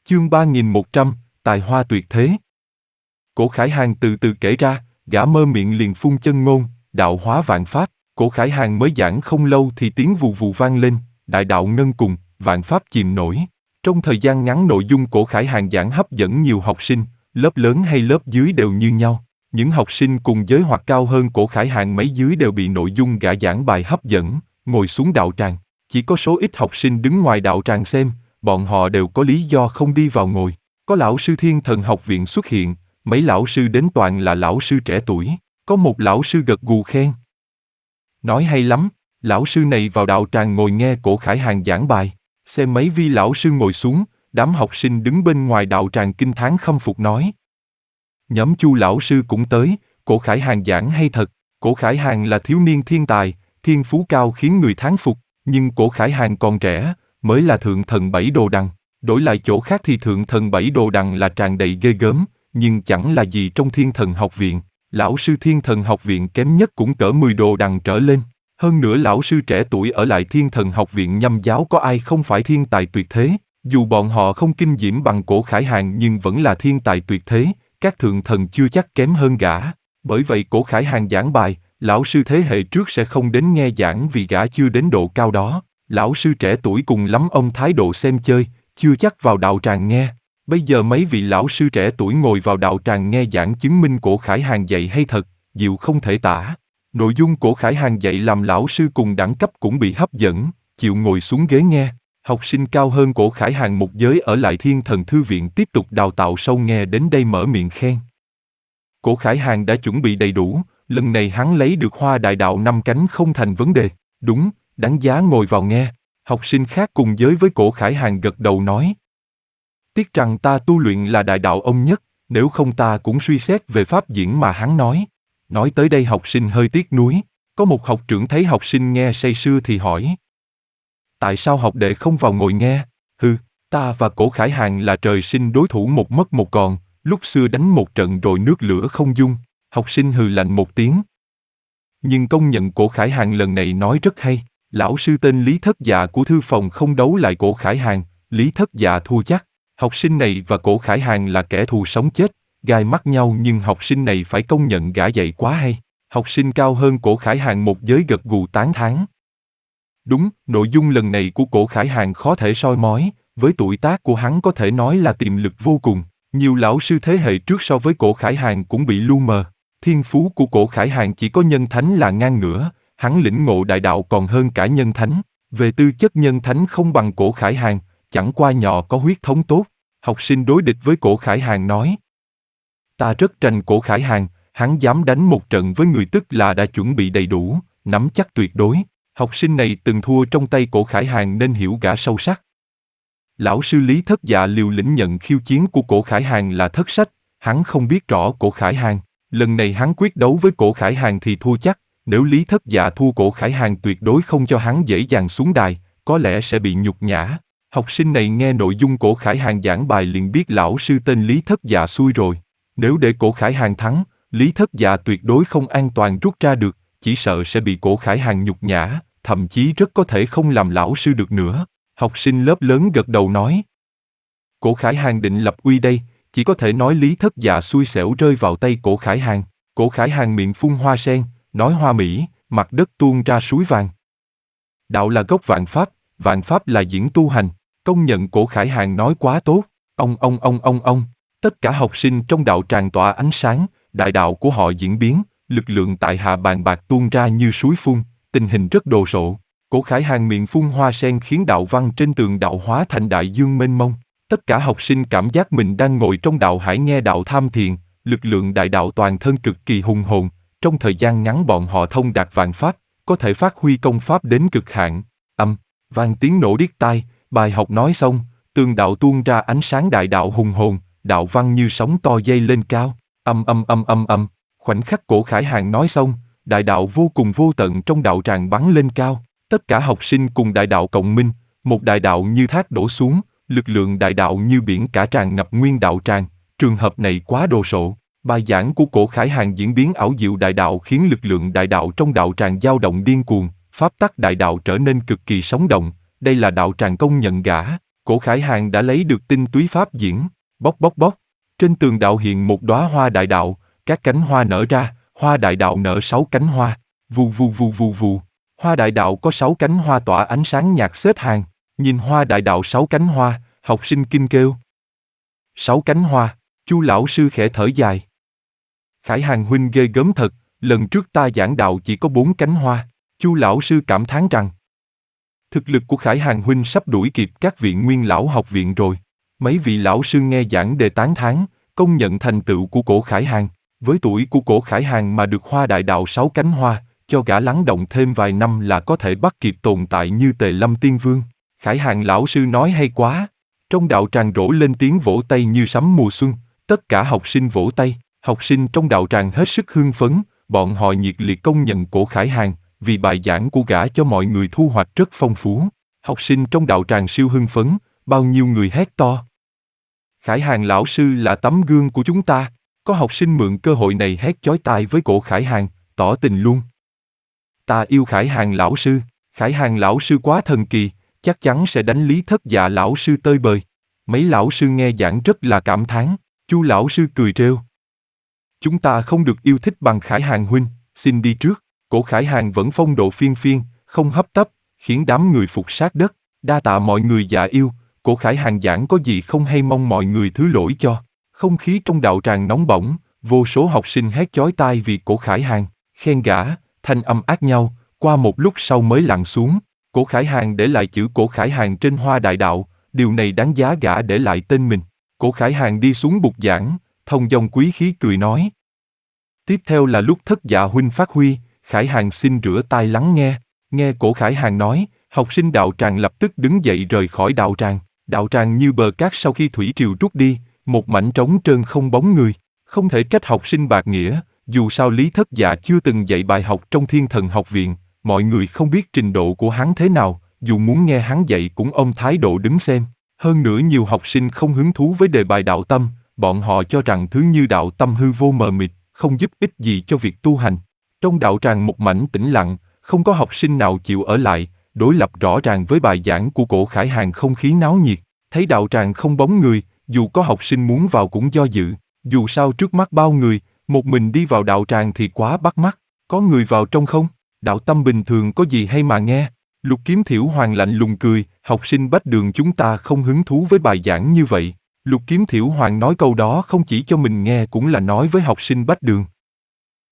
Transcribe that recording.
Chương 3100, tài hoa tuyệt thế. Cổ Khải Hàng từ từ kể ra, gã mơ miệng liền phun chân ngôn, đạo hóa vạn pháp. Cổ Khải Hàng mới giảng không lâu thì tiếng vù vù vang lên, đại đạo ngân cùng, vạn pháp chìm nổi. Trong thời gian ngắn nội dung Cổ Khải Hàng giảng hấp dẫn nhiều học sinh, lớp lớn hay lớp dưới đều như nhau. Những học sinh cùng giới hoặc cao hơn Cổ Khải Hàng mấy dưới đều bị nội dung gã giảng bài hấp dẫn, ngồi xuống đạo tràng. Chỉ có số ít học sinh đứng ngoài đạo tràng xem, bọn họ đều có lý do không đi vào ngồi. Có lão sư Thiên Thần Học Viện xuất hiện, mấy lão sư đến toàn là lão sư trẻ tuổi. Có một lão sư gật gù khen. Nói hay lắm, lão sư này vào đạo tràng ngồi nghe Cổ Khải Hàng giảng bài. Xem mấy vi lão sư ngồi xuống, đám học sinh đứng bên ngoài đạo tràng kinh thán khâm phục nói. Nhóm Chu lão sư cũng tới, Cổ Khải Hàng giảng hay thật. Cổ Khải Hàng là thiếu niên thiên tài, thiên phú cao khiến người thán phục, nhưng Cổ Khải Hàng còn trẻ, mới là thượng thần bảy đồ đằng. Đổi lại chỗ khác thì thượng thần bảy đồ đằng là tràn đầy ghê gớm, nhưng chẳng là gì trong Thiên Thần Học Viện. Lão sư Thiên Thần Học Viện kém nhất cũng cỡ 10 đồ đằng trở lên. Hơn nữa lão sư trẻ tuổi ở lại Thiên Thần Học Viện nhâm giáo có ai không phải thiên tài tuyệt thế. Dù bọn họ không kinh diễm bằng Cổ Khải Hàng nhưng vẫn là thiên tài tuyệt thế, các thượng thần chưa chắc kém hơn gã. Bởi vậy Cổ Khải Hàng giảng bài, lão sư thế hệ trước sẽ không đến nghe giảng vì gã chưa đến độ cao đó. Lão sư trẻ tuổi cùng lắm ông thái độ xem chơi, chưa chắc vào đạo tràng nghe. Bây giờ mấy vị lão sư trẻ tuổi ngồi vào đạo tràng nghe giảng chứng minh Cổ Khải Hàng dạy hay thật, diệu không thể tả. Nội dung Cổ Khải Hàng dạy làm lão sư cùng đẳng cấp cũng bị hấp dẫn, chịu ngồi xuống ghế nghe. Học sinh cao hơn Cổ Khải Hàng một giới ở lại Thiên Thần Thư Viện tiếp tục đào tạo sâu nghe đến đây mở miệng khen. Cổ Khải Hàng đã chuẩn bị đầy đủ, lần này hắn lấy được hoa đại đạo 5 cánh không thành vấn đề. Đúng, đáng giá ngồi vào nghe. Học sinh khác cùng giới với Cổ Khải Hàng gật đầu nói. Tiếc rằng ta tu luyện là đại đạo ông nhất, nếu không ta cũng suy xét về pháp diễn mà hắn nói. Nói tới đây học sinh hơi tiếc nuối. Có một học trưởng thấy học sinh nghe say sưa thì hỏi. Tại sao học đệ không vào ngồi nghe? Hừ, ta và Cổ Khải Hàng là trời sinh đối thủ một mất một còn, lúc xưa đánh một trận rồi nước lửa không dung. Học sinh hừ lạnh một tiếng. Nhưng công nhận Cổ Khải Hàng lần này nói rất hay. Lão sư tên Lý Thất Dạ của thư phòng không đấu lại Cổ Khải Hàng, Lý Thất Dạ thua chắc. Học sinh này và Cổ Khải Hàng là kẻ thù sống chết, gai mắt nhau nhưng học sinh này phải công nhận gã dạy quá hay. Học sinh cao hơn Cổ Khải Hàng một giới gật gù tán thán. Đúng, nội dung lần này của Cổ Khải Hàng khó thể soi mói, với tuổi tác của hắn có thể nói là tiềm lực vô cùng. Nhiều lão sư thế hệ trước so với Cổ Khải Hàng cũng bị lu mờ. Thiên phú của Cổ Khải Hàng chỉ có nhân thánh là ngang ngửa, hắn lĩnh ngộ đại đạo còn hơn cả nhân thánh. Về tư chất nhân thánh không bằng Cổ Khải Hàng, chẳng qua nhỏ có huyết thống tốt. Học sinh đối địch với Cổ Khải Hàng nói. Ta rất tranh Cổ Khải Hàng, hắn dám đánh một trận với người tức là đã chuẩn bị đầy đủ, nắm chắc tuyệt đối. Học sinh này từng thua trong tay Cổ Khải Hàng nên hiểu gã sâu sắc. Lão sư Lý Thất Dạ liều lĩnh nhận khiêu chiến của Cổ Khải Hàng là thất sách, hắn không biết rõ Cổ Khải Hàng. Lần này hắn quyết đấu với Cổ Khải Hàng thì thua chắc, nếu Lý Thất Dạ thua Cổ Khải Hàng tuyệt đối không cho hắn dễ dàng xuống đài, có lẽ sẽ bị nhục nhã. Học sinh này nghe nội dung Cổ Khải Hàng giảng bài liền biết lão sư tên Lý Thất Dạ xui rồi. Nếu để Cổ Khải Hàng thắng, Lý Thất Dạ tuyệt đối không an toàn rút ra được, chỉ sợ sẽ bị Cổ Khải Hàng nhục nhã, thậm chí rất có thể không làm lão sư được nữa. Học sinh lớp lớn gật đầu nói. Cổ Khải Hàng định lập uy đây, chỉ có thể nói Lý Thất Dạ xui xẻo rơi vào tay Cổ Khải Hàng. Cổ Khải Hàng miệng phun hoa sen, nói hoa mỹ, mặt đất tuôn ra suối vàng. Đạo là gốc vạn pháp là diễn tu hành, công nhận Cổ Khải Hàng nói quá tốt. Ông. Tất cả học sinh trong đạo tràn tỏa ánh sáng, đại đạo của họ diễn biến, lực lượng tại hạ bàn bạc tuôn ra như suối phun, tình hình rất đồ sộ. Cổ Khải Hàng miệng phun hoa sen khiến đạo văn trên tường đạo hóa thành đại dương mênh mông. Tất cả học sinh cảm giác mình đang ngồi trong đạo hải nghe đạo tham thiền, lực lượng đại đạo toàn thân cực kỳ hùng hồn. Trong thời gian ngắn bọn họ thông đạt vạn pháp, có thể phát huy công pháp đến cực hạn. Vang tiếng nổ điếc tai, bài học nói xong, tường đạo tuôn ra ánh sáng đại đạo hùng hồn, đạo văn như sóng to dây lên cao. Khoảnh khắc Cổ Khải Hàng nói xong, đại đạo vô cùng vô tận trong đạo tràng bắn lên cao. Tất cả học sinh cùng đại đạo cộng minh, một đại đạo như thác đổ xuống, lực lượng đại đạo như biển cả tràn ngập nguyên đạo tràng. Trường hợp này quá đồ sộ. Bài giảng của Cổ Khải Hàng diễn biến ảo diệu đại đạo khiến lực lượng đại đạo trong đạo tràng dao động điên cuồng, pháp tắc đại đạo trở nên cực kỳ sống động. Đây là đạo tràng công nhận gã. Cổ Khải Hàn đã lấy được tinh túy pháp diễn, bốc bốc bốc. Trên tường đạo hiện một đóa hoa đại đạo, các cánh hoa nở ra, hoa đại đạo nở 6 cánh hoa, vù vù vù vù vù. Hoa đại đạo có 6 cánh hoa tỏa ánh sáng nhạt xếp hàng, nhìn hoa đại đạo 6 cánh hoa, học sinh kinh kêu. 6 cánh hoa, Chu lão sư khẽ thở dài. Khải Hàn huynh ghê gớm thật, lần trước ta giảng đạo chỉ có 4 cánh hoa, Chu lão sư cảm thán rằng. Thực lực của Khải Hàn huynh sắp đuổi kịp các vị nguyên lão học viện rồi. Mấy vị lão sư nghe giảng đề tán thán, công nhận thành tựu của Cổ Khải Hàn. Với tuổi của Cổ Khải Hàn mà được hoa đại đạo 6 cánh hoa, cho gã lắng động thêm vài năm là có thể bắt kịp tồn tại như Tề Lâm Tiên Vương. Khải Hàn lão sư nói hay quá. Trong đạo tràng rỗ lên tiếng vỗ tay như sấm mùa xuân, tất cả học sinh vỗ tay. Học sinh trong đạo tràng hết sức hưng phấn, bọn họ nhiệt liệt công nhận Cổ Khải Hàn, vì bài giảng của gã cho mọi người thu hoạch rất phong phú. Học sinh trong đạo tràng siêu hưng phấn, bao nhiêu người hét to. Khải Hàn lão sư là tấm gương của chúng ta, có học sinh mượn cơ hội này hét chói tai với Cổ Khải Hàn, tỏ tình luôn. Ta yêu Khải Hàn lão sư, Khải Hàn lão sư quá thần kỳ, chắc chắn sẽ đánh Lý Thất Dạ lão sư tơi bời. Mấy lão sư nghe giảng rất là cảm thán, Chu lão sư cười trêu. Chúng ta không được yêu thích bằng Khải Hàn huynh, xin đi trước. Cổ Khải Hàn vẫn phong độ phiên phiên, không hấp tấp, khiến đám người phục sát đất. Đa tạ mọi người dạ yêu, Cổ Khải Hàn giảng có gì không hay mong mọi người thứ lỗi cho. Không khí trong đạo tràng nóng bỏng, vô số học sinh hét chói tai vì Cổ Khải Hàn, khen gã, thanh âm ác nhau, qua một lúc sau mới lặng xuống. Cổ Khải Hàn để lại chữ Cổ Khải Hàn trên hoa đại đạo, điều này đáng giá gã để lại tên mình. Cổ Khải Hàn đi xuống bục giảng, thông dong quý khí cười nói. Tiếp theo là lúc Thất Dạ huynh phát huy, Khải Hàn xin rửa tai lắng nghe. Nghe Cổ Khải Hàn nói, học sinh đạo tràng lập tức đứng dậy rời khỏi đạo tràng. Đạo tràng như bờ cát sau khi thủy triều rút đi, một mảnh trống trơn không bóng người. Không thể trách học sinh bạc nghĩa, dù sao Lý Thất Dạ chưa từng dạy bài học trong Thiên Thần học viện, mọi người không biết trình độ của hắn thế nào, dù muốn nghe hắn dạy cũng ôm thái độ đứng xem. Hơn nữa nhiều học sinh không hứng thú với đề bài đạo tâm, bọn họ cho rằng thứ như đạo tâm hư vô mờ mịt, không giúp ích gì cho việc tu hành. Trong đạo tràng một mảnh tĩnh lặng, không có học sinh nào chịu ở lại, đối lập rõ ràng với bài giảng của Cổ Khải Hàn không khí náo nhiệt. Thấy đạo tràng không bóng người, dù có học sinh muốn vào cũng do dự, dù sao trước mắt bao người, một mình đi vào đạo tràng thì quá bắt mắt, có người vào trong không? Đạo tâm bình thường có gì hay mà nghe? Lục Kiếm Thiểu Hoàng lạnh lùng cười, học sinh Bách Đường chúng ta không hứng thú với bài giảng như vậy. Lục Kiếm Thiểu Hoàng nói câu đó không chỉ cho mình nghe cũng là nói với học sinh Bách Đường.